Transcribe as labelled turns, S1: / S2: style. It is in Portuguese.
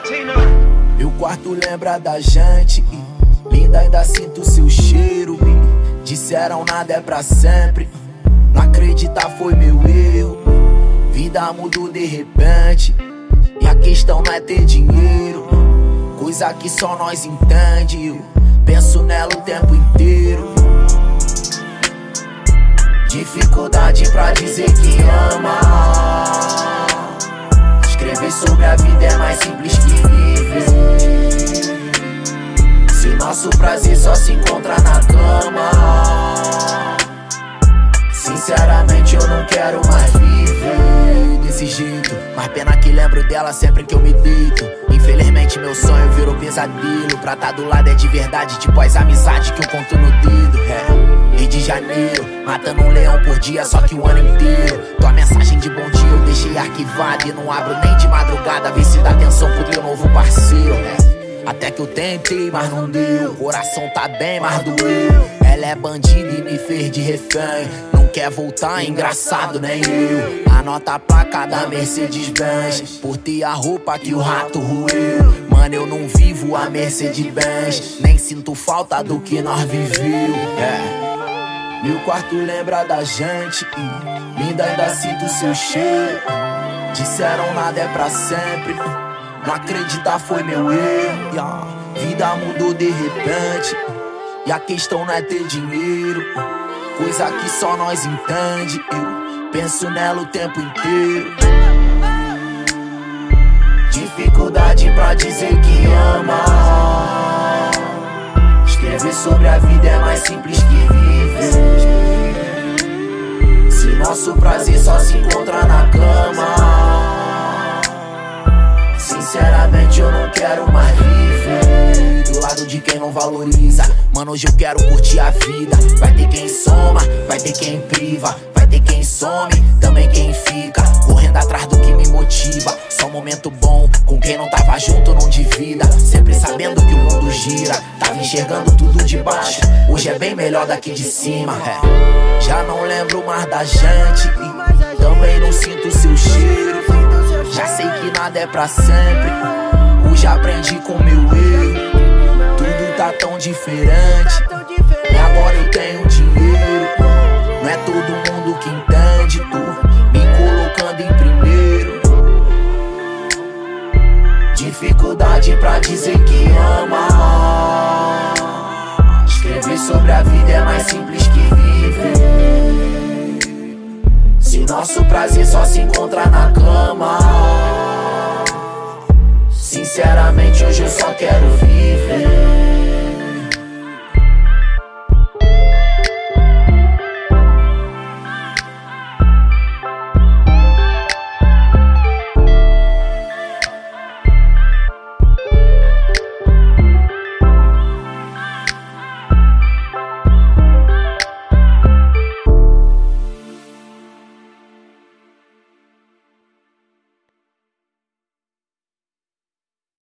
S1: Meu quarto lembra da gente, linda, ainda sinto seu cheiro. Disseram nada é pra sempre, não acreditar foi meu erro. Vida mudou de repente, e a questão não é ter dinheiro, coisa que só nós entende. Eu penso nela o tempo inteiro. Dificuldade pra dizer que ama. Escrever sobre a vida é mais simples que viver. Se nosso prazer só se encontra na cama, sinceramente eu não quero mais viver desse jeito. Mas pena que lembro dela sempre que eu me deito. Infelizmente meu sonho virou pesadelo. Pra tá do lado é de verdade, tipo as amizades que eu conto no dedo. Rio de Janeiro, matando um leão por dia, só que o ano inteiro. Tua mensagem de bom dia eu deixei arquivada e não abro nem de madrugada. Vê se dá atenção pro teu novo parceiro. Até que eu tentei, mas não deu. Coração tá bem, mas doeu. Ela é bandida e me fez de refém. Não quer voltar, engraçado, nem eu. Anota a placa da Mercedes-Benz, por ter a roupa que o rato roeu. Mano, eu não vivo a Mercedes-Benz, nem sinto falta do que nós viveu. Meu quarto lembra da gente, linda, ainda sinto seu cheiro. Disseram nada é pra sempre, não acreditar foi meu erro. Vida mudou de repente, e a questão não é ter dinheiro, coisa que só nós entende. Eu penso nela o tempo inteiro. Dificuldade pra dizer que ama. Escrever sobre a vida é mais simples que viver. Se nosso prazer só se encontra na cama, sinceramente eu não quero mais viver do lado de quem não valoriza. Mano, hoje eu quero curtir a vida. Vai ter quem soma, vai ter quem priva, vai ter quem some, também quem fica correndo atrás do que me motiva. Só momento bom, com quem não tava junto não divida. Sempre sabendo que o mundo gira, tava enxergando tudo de baixo. Hoje é bem melhor daqui de cima. Já não lembro mais da gente, e também não sinto seu cheiro. Já sei que nada é pra sempre, hoje aprendi com meu erro. Tudo tá tão diferente, e agora eu tenho dinheiro. Não é todo mundo que entende, tu me colocando em primeiro. Dificuldade pra dizer que ama. Escrever sobre a vida é mais simples que viver. Se nosso prazer só se encontra na cama, sinceramente hoje eu só quero viver.